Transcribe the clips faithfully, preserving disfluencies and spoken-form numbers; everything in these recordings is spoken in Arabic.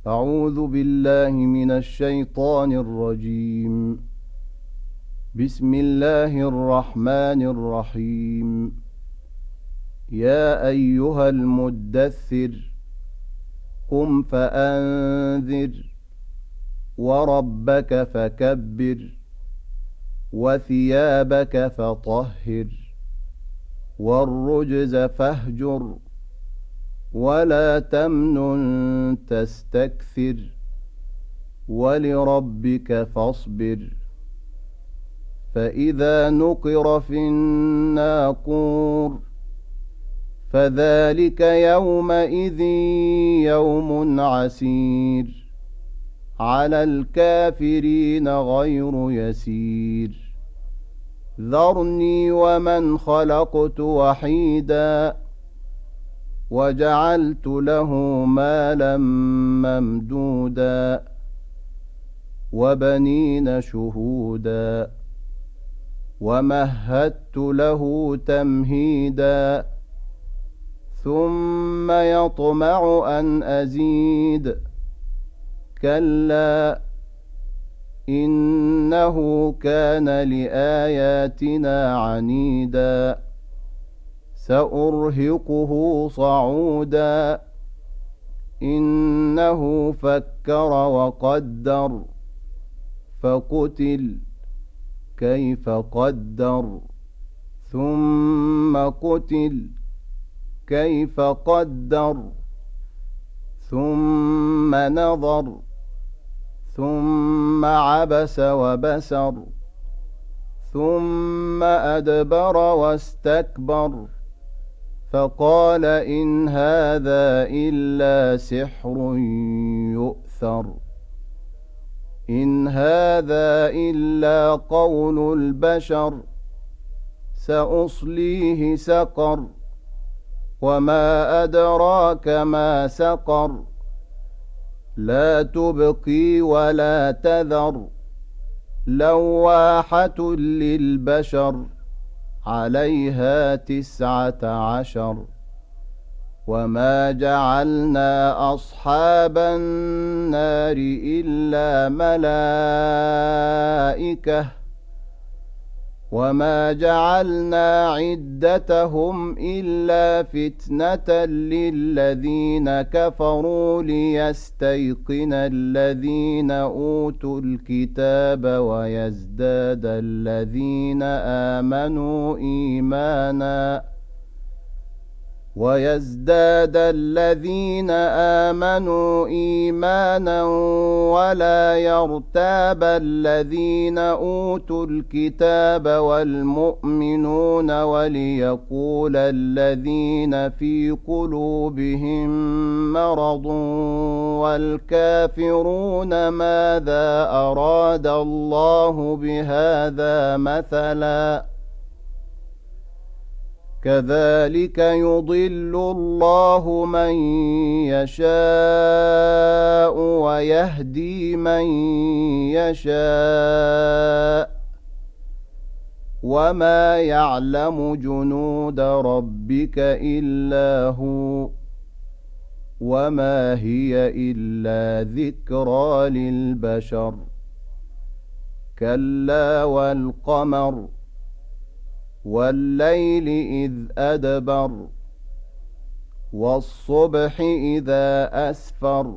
أعوذ بالله من الشيطان الرجيم. بسم الله الرحمن الرحيم. يا أيها المدثر قم فأنذر وربك فكبر وثيابك فطهر والرجز فاهجر ولا تمنن تستكثر ولربك فاصبر فإذا نقر في الناقور فذلك يومئذ يوم عسير على الكافرين غير يسير ذرني ومن خلقت وحيدا وجعلت له مالا ممدودا وبنين شهودا ومهدت له تمهيدا ثم يطمع أن أزيد كلا إنه كان لآياتنا عنيدا سأرهقه صعودا إنه فكر وقدر فقتل كيف قدر ثم قتل كيف قدر ثم نظر ثم عبس وبسر ثم أدبر واستكبر فقال إن هذا إلا سحر يؤثر إن هذا إلا قول البشر سأصليه سقر وما أدراك ما سقر لا تبقي ولا تذر لواحة للبشر عليها تسعة عشر وما جعلنا أصحاب النار إلا ملائكة وما جعلنا عدتهم إلا فتنة للذين كفروا ليستيقن الذين أوتوا الكتاب ويزداد الذين آمنوا إيمانا ويزداد الذين آمنوا إيمانا ولا يرتاب الذين أوتوا الكتاب والمؤمنون وليقول الذين في قلوبهم مرض والكافرون ماذا أراد الله بهذا مثلا كذلك يضل الله من يشاء ويهدي من يشاء وما يعلم جنود ربك إلا هو وما هي إلا ذكرى للبشر كلا والقمر والليل إذ أدبر والصبح إذا أسفر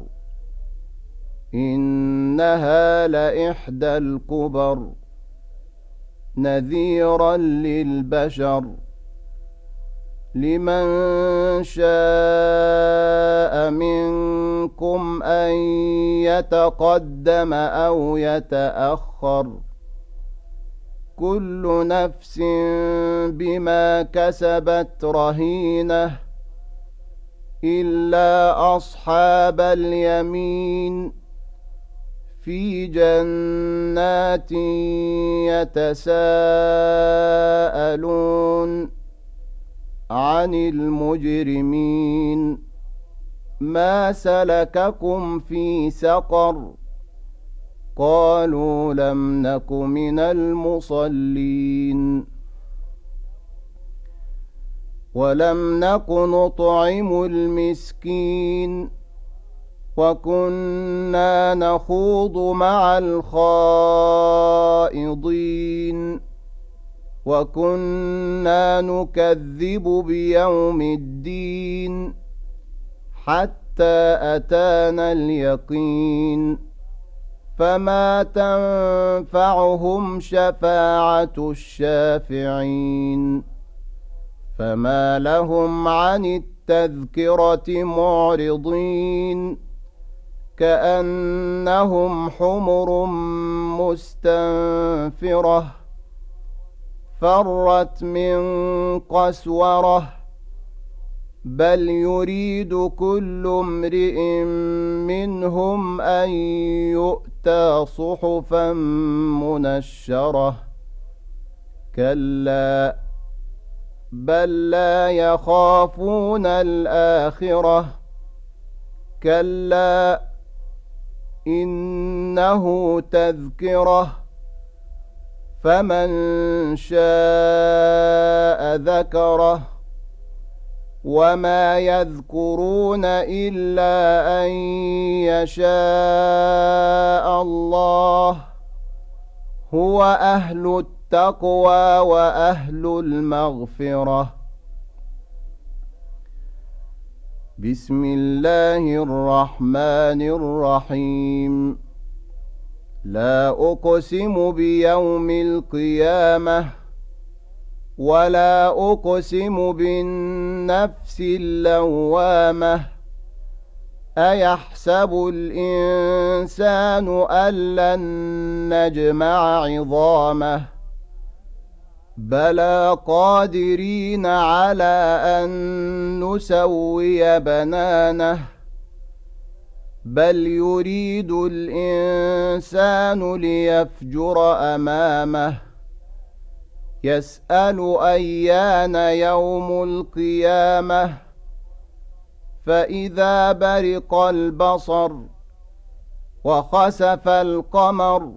إنها لإحدى الكبر نذيرا للبشر لمن شاء منكم أن يتقدم أو يتأخر كل نفس بما كسبت رهينة إلا أصحاب اليمين في جنات يتساءلون عن المجرمين ما سلككم في سقر قالوا لم نك من المصلين ولم نك نطعم المسكين وكنا نخوض مع الخائضين وكنا نكذب بيوم الدين حتى أتانا اليقين فما تنفعهم شفاعة الشافعين فما لهم عن التذكرة معرضين كأنهم حمر مستنفرة فرت من قسورة بل يريد كل امرئ منهم أن يؤتى صحفا منشرة كلا بل لا يخافون الآخرة كلا إنه تذكرة فمن شاء ذكره وما يذكرون إلا أن يشاء الله هو أهل التقوى وأهل المغفرة. بسم الله الرحمن الرحيم. لا أقسم بيوم القيامة ولا أقسم بالنفس اللوامة أيحسب الإنسان أن لن نجمع عظامه بلى قادرين على أن نسوي بنانه بل يريد الإنسان ليفجر أمامه يسأل أيان يوم القيامة فإذا برق البصر وخسف القمر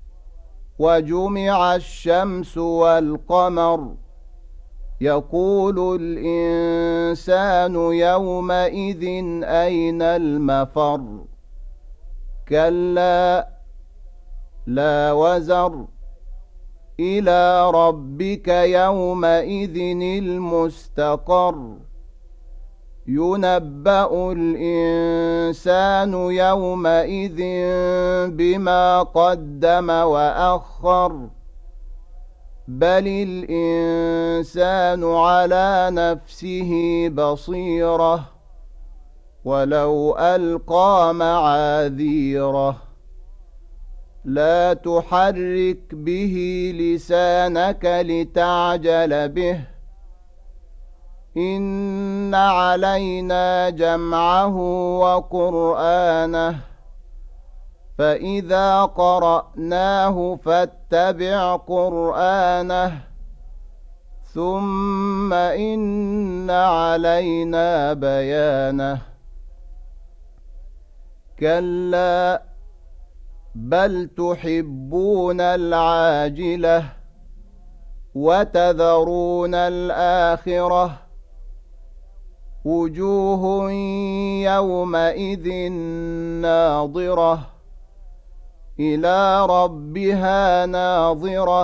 وجمع الشمس والقمر يقول الإنسان يومئذ أين المفر كلا لا وزر إلى ربك يومئذ المستقر ينبأ الإنسان يومئذ بما قدم وأخر بل الإنسان على نفسه بصيرة ولو ألقى معاذيره لا تحرك به لسانك لتعجل به إن علينا جمعه وقرآنه فإذا قرأناه فاتبع قرآنه ثم إن علينا بيانه كلا بل تحبون العاجلة وتذرون الآخرة وجوه يومئذ ناظرة إلى ربها ناظرة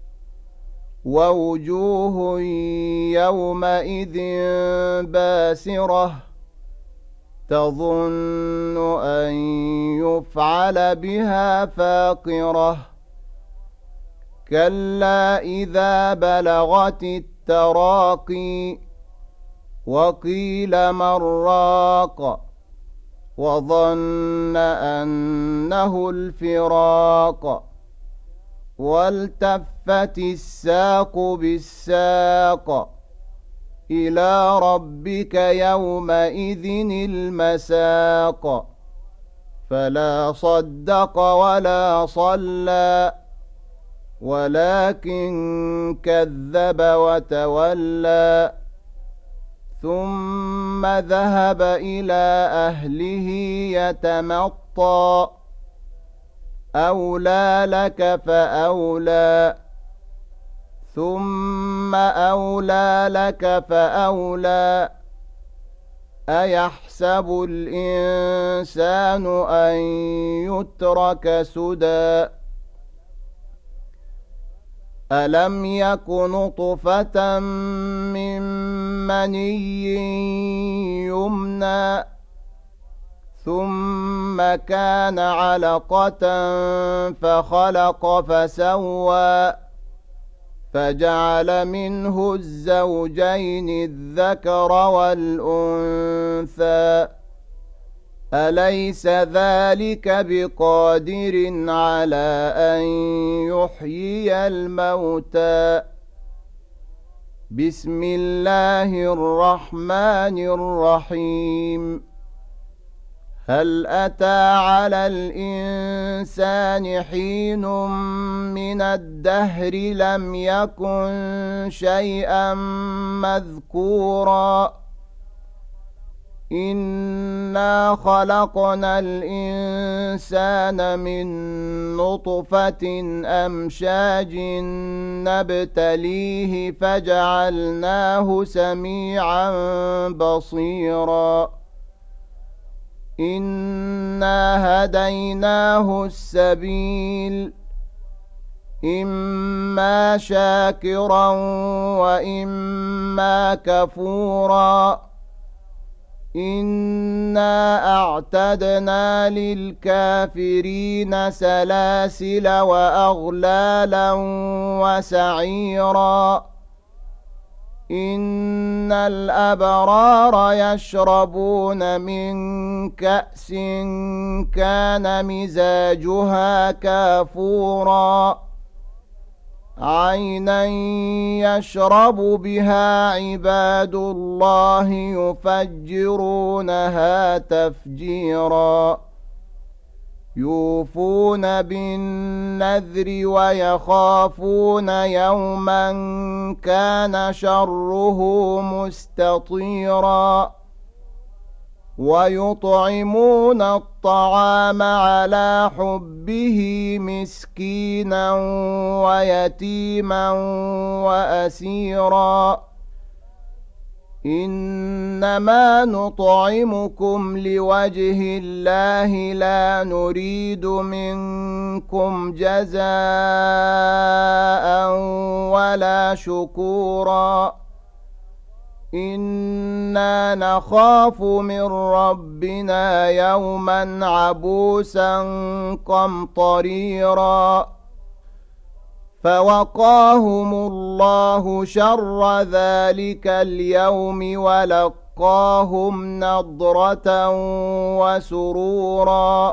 ووجوه يومئذ باسرة تظن أن يفعل بها فاقرة كلا إذا بلغت التراقي وقيل من راق وظن أنه الفراق والتفت الساق بالساق إلى ربك يومئذ المساق فلا صدق ولا صلى ولكن كذب وتولى ثم ذهب إلى أهله يتمطى أولى لك فأولى ثم أولى لك فأولى أيحسب الإنسان أن يترك سدى ألم يك نطفة من مني يمنى ثم كان علقة فخلق فسوى فجعل منه الزوجين الذكر والأنثى أليس ذلك بقادر على أن يحيي الموتى بسم الله الرحمن الرحيم هل أتى على الإنسان حين من الدهر لم يكن شيئا مذكورا إنا خلقنا الإنسان من نطفة أمشاج نبتليه فجعلناه سميعا بصيرا إنا هديناه السبيل إما شاكرا وإما كفورا إنا أعتدنا للكافرين سلاسل وأغلالا وسعيرا إن الأبرار يشربون من كأس كان مزاجها كافورا عينا يشرب بها عباد الله يفجرونها تفجيرا يوفون بالنذر ويخافون يوما كان شره مستطيرا ويطعمون الطعام على حبه مسكينا ويتيما وأسيرا إنما نطعمكم لوجه الله لا نريد منكم جزاء ولا شكورا إنا نخاف من ربنا يوما عبوسا قمطريرا فوقاهم الله شر ذلك اليوم ولقاهم نضرة وسرورا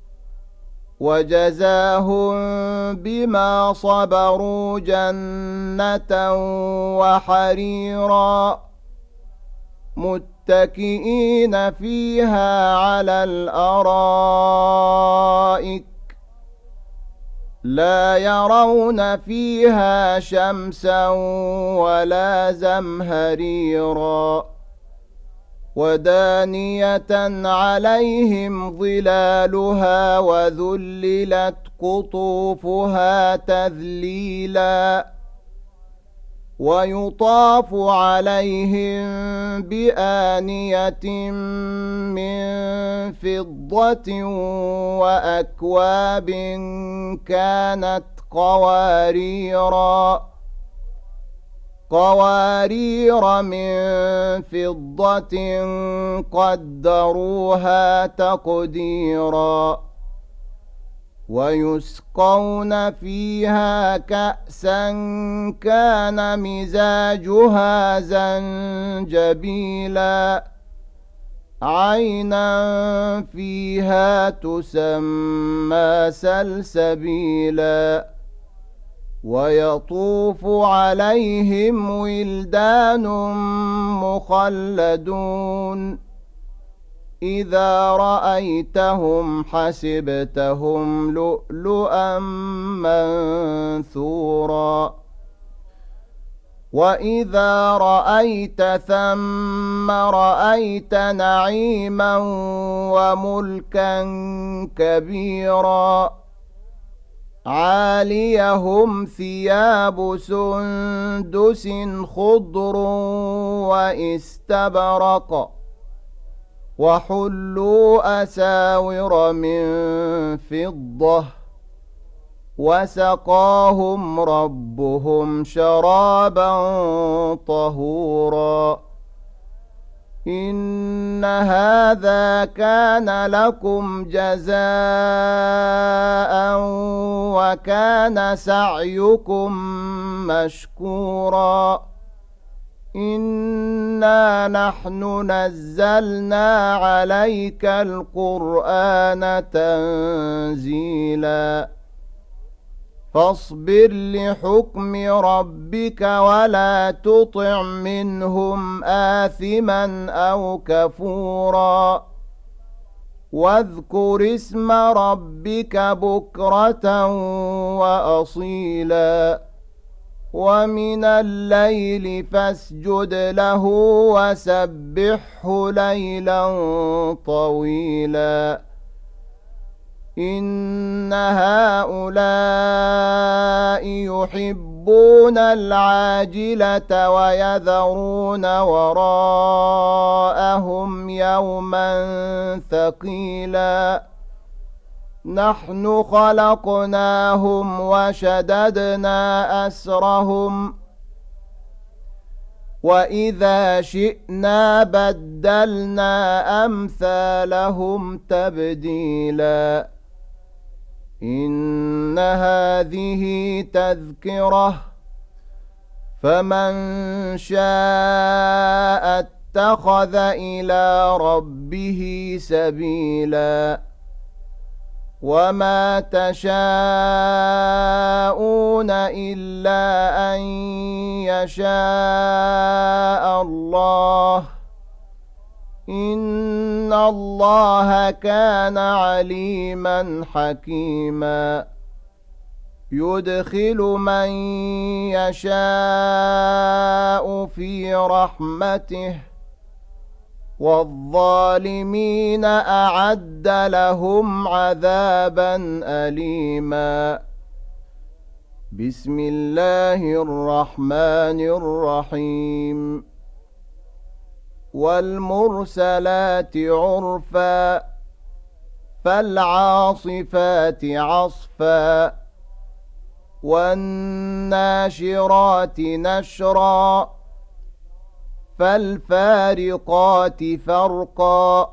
وجزاهم بما صبروا جنة وحريرا متكئين فيها على الأرائك لا يرون فيها شمسا ولا زمهريرا ودانية عليهم ظلالها وذللت قطوفها تذليلا ويطاف عليهم بآنية من فضة وأكواب كانت قواريرا قوارير من فضة قدروها تقديرا ويسقون فيها كأسا كان مزاجها زنجبيلا عينا فيها تسمى سلسبيلا ويطوف عليهم ولدان مخلدون إذا رأيتهم حسبتهم لؤلؤا منثورا وإذا رأيت ثم رأيت نعيما وملكا كبيرا عاليهم ثياب سندس خضر واستبرق وحلوا أساور من فضة وسقاهم ربهم شرابا طهورا إن هذا كان لكم جزاء وكان سعيكم مشكورا إنا نحن نزلنا عليك القرآن تنزيلا فاصبر لحكم ربك ولا تطع منهم آثما أو كفورا واذكر اسم ربك بكرة وأصيلا ومن الليل فاسجد له وسبحه ليلا طويلا إن هؤلاء يحبون العاجلة ويذرون وراءهم يوما ثقيلا نحن خلقناهم وشددنا أسرهم وإذا شئنا بدلنا أمثالهم تبديلا إن هذه تذكرة فمن شاء اتخذ إلى ربه سبيلا وما تشاءون إلا أن يشاء الله إن الله كان عليما حكيما يدخل من يشاء في رحمته والظالمين أعد لهم عذابا أليما بسم الله الرحمن الرحيم والمرسلات عرفا فالعاصفات عصفا والناشرات نشرا فالفارقات فرقا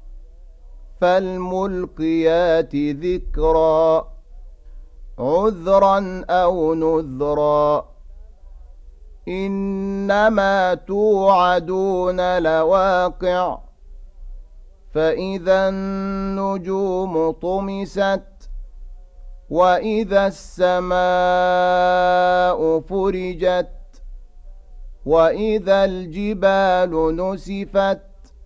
فالملقيات ذكرا عذرا أو نذرا إنما توعدون لواقع فإذا النجوم طمست وإذا السماء فرجت وإذا الجبال نسفت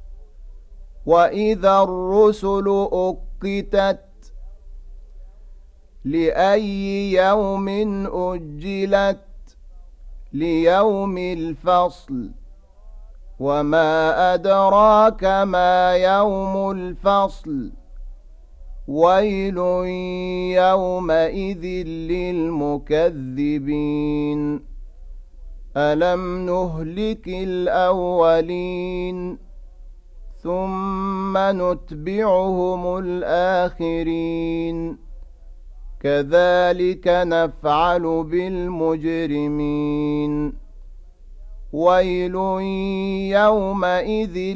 وإذا الرسل أقتت لأي يوم أجلت ليوم الفصل وما أدراك ما يوم الفصل ويل يومئذ للمكذبين ألم نهلك الأولين ثم نتبعهم الآخرين كذلك نفعل بالمجرمين ويل يومئذ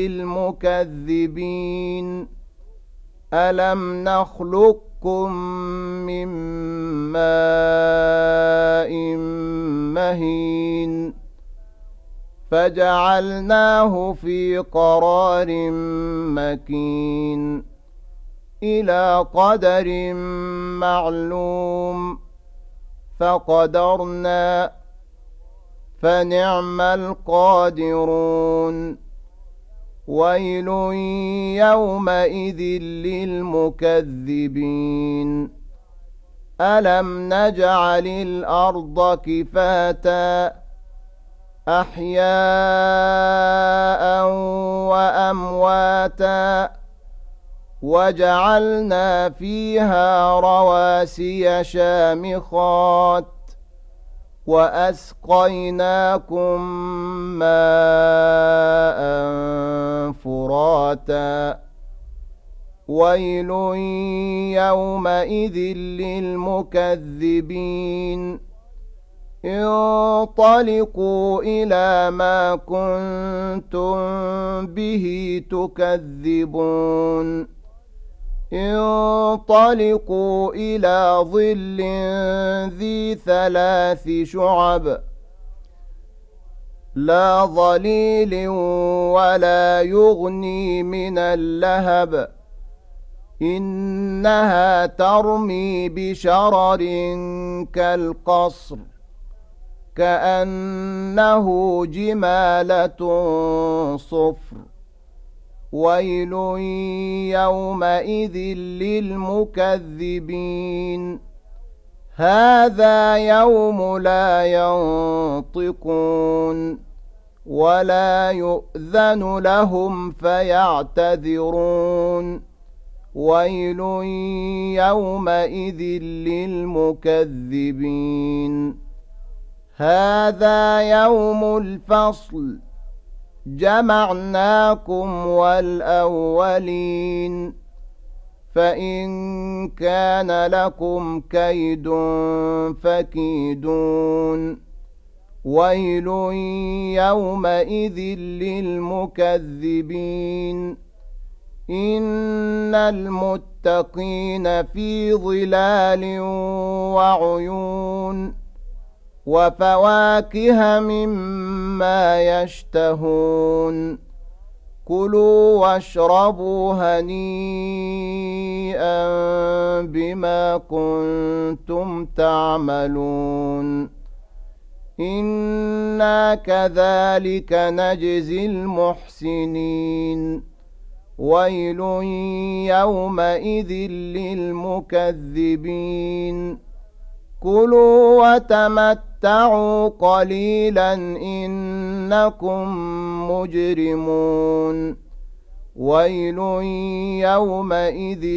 للمكذبين ألم نخلقكم من ماء مهين فجعلناه في قرار مكين إلى قدر معلوم فقدرنا فنعم القادرون ويل يومئذ للمكذبين ألم نجعل الأرض كفاتا أحياء وأمواتا وجعلنا فيها رواسي شامخات وأسقيناكم ماء فراتا ويل يومئذ للمكذبين انطلقوا إلى ما كنتم به تكذبون انطلقوا إلى ظل ذي ثلاث شعب لا ظليل ولا يغني من اللهب إنها ترمي بشرر كالقصر كأنه جمالة صفر ويل يومئذ للمكذبين هذا يوم لا ينطقون ولا يؤذن لهم فيعتذرون ويل يومئذ للمكذبين هذا يوم الفصل جمعناكم والأولين فإن كان لكم كيد فكيدون ويل يومئذ للمكذبين إن المتقين في ظلال وعيون وفواكه مما يشتهون كلوا واشربوا هنيئا بما كنتم تعملون إنا كذلك نجزي المحسنين ويل يومئذ للمكذبين كلوا وتمتعوا قليلا إنكم مجرمون ويل يومئذ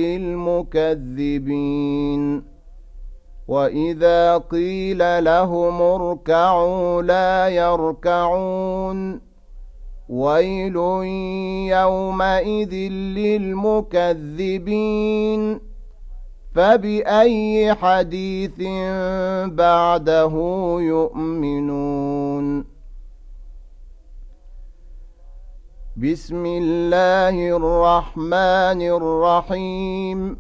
للمكذبين وإذا قيل لهم اركعوا لا يركعون ويل يومئذ للمكذبين فبأي حديث بعده يؤمنون بسم الله الرحمن الرحيم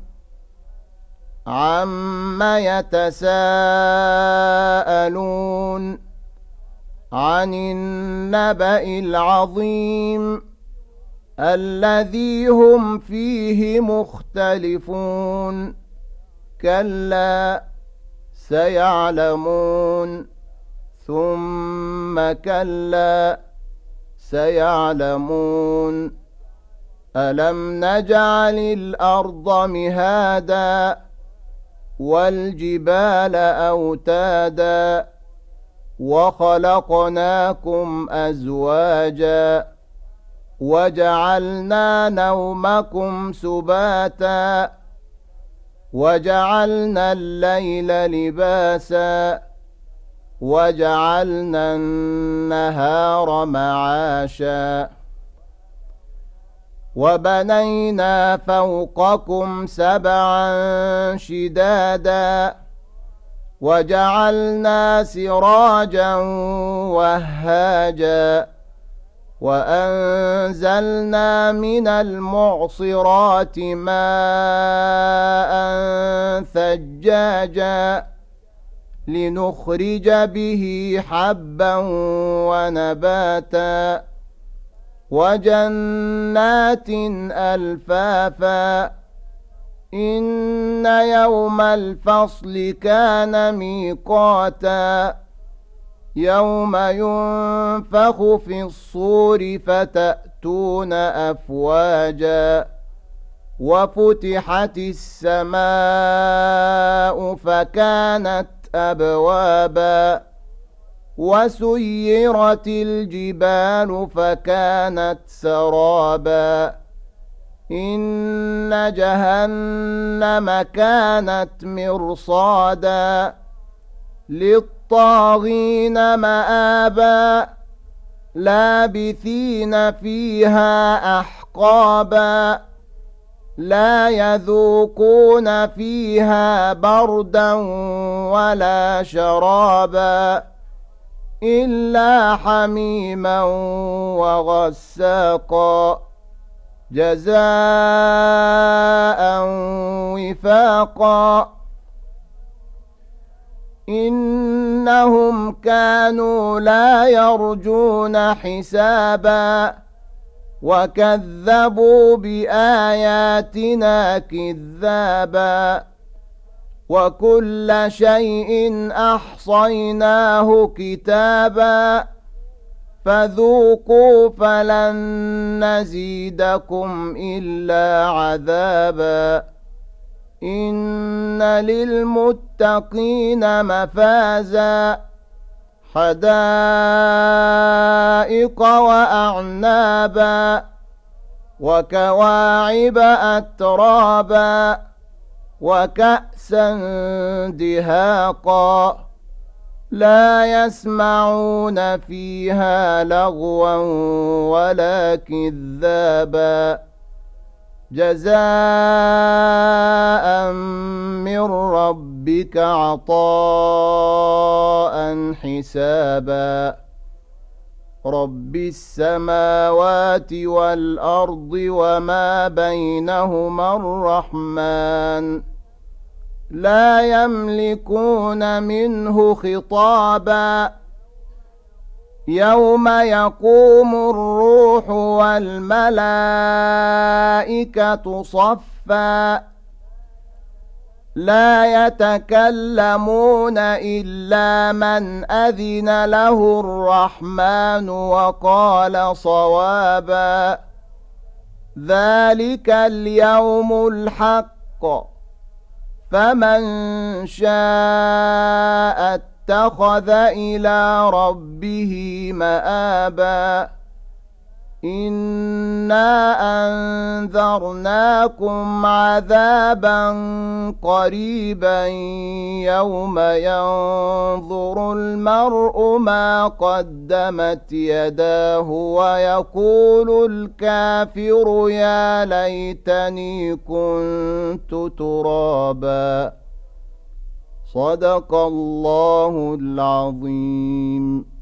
عم يتساءلون عن النبأ العظيم الذي هم فيه مختلفون كلا سيعلمون ثم كلا سيعلمون ألم نجعل الأرض مهادا والجبال أوتادا وخلقناكم أزواجا وجعلنا نومكم سباتا وجعلنا الليل لباسا وجعلنا النهار معاشا وبنينا فوقكم سبعا شدادا وجعلنا سراجا وهاجا وأنزلنا من المعصرات ماء ثجاجا لنخرج به حبا ونباتا وجنات ألفافا إن يوم الفصل كان ميقاتا يوم ينفخ في الصور فتأتون أفواجا وفتحت السماء فكانت أبوابا وسيرت الجبال فكانت سرابا إن جهنم كانت مرصادا للطاغين مآبا لابثين فيها أحقابا لا يذوقون فيها بردا ولا شرابا إلا حميما وغساقا جزاء وفاقا إنهم كانوا لا يرجون حسابا وكذبوا بآياتنا كذابا وكل شيء أحصيناه كتابا فذوقوا فلن نزيدكم إلا عذابا إن للمتقين مفازا حدائق وأعنابا وكواعب أترابا وكأسا دهاقا لا يسمعون فيها لغوا ولا كذابا جزاء من ربك عطاء حسابا رب السماوات والأرض وما بينهما الرحمن لا يملكون منه خطابا يوم يقوم الروح والملائكة صفا لا يتكلمون إلا من أذن له الرحمن وقال صوابا ذلك اليوم الحق فمن شاء اتخذ إلى ربه مآبا إنا أنذرناكم عذابا قريبا يوم ينظر المرء ما قدمت يداه ويقول الكافر يا ليتني كنت ترابا صدق الله العظيم.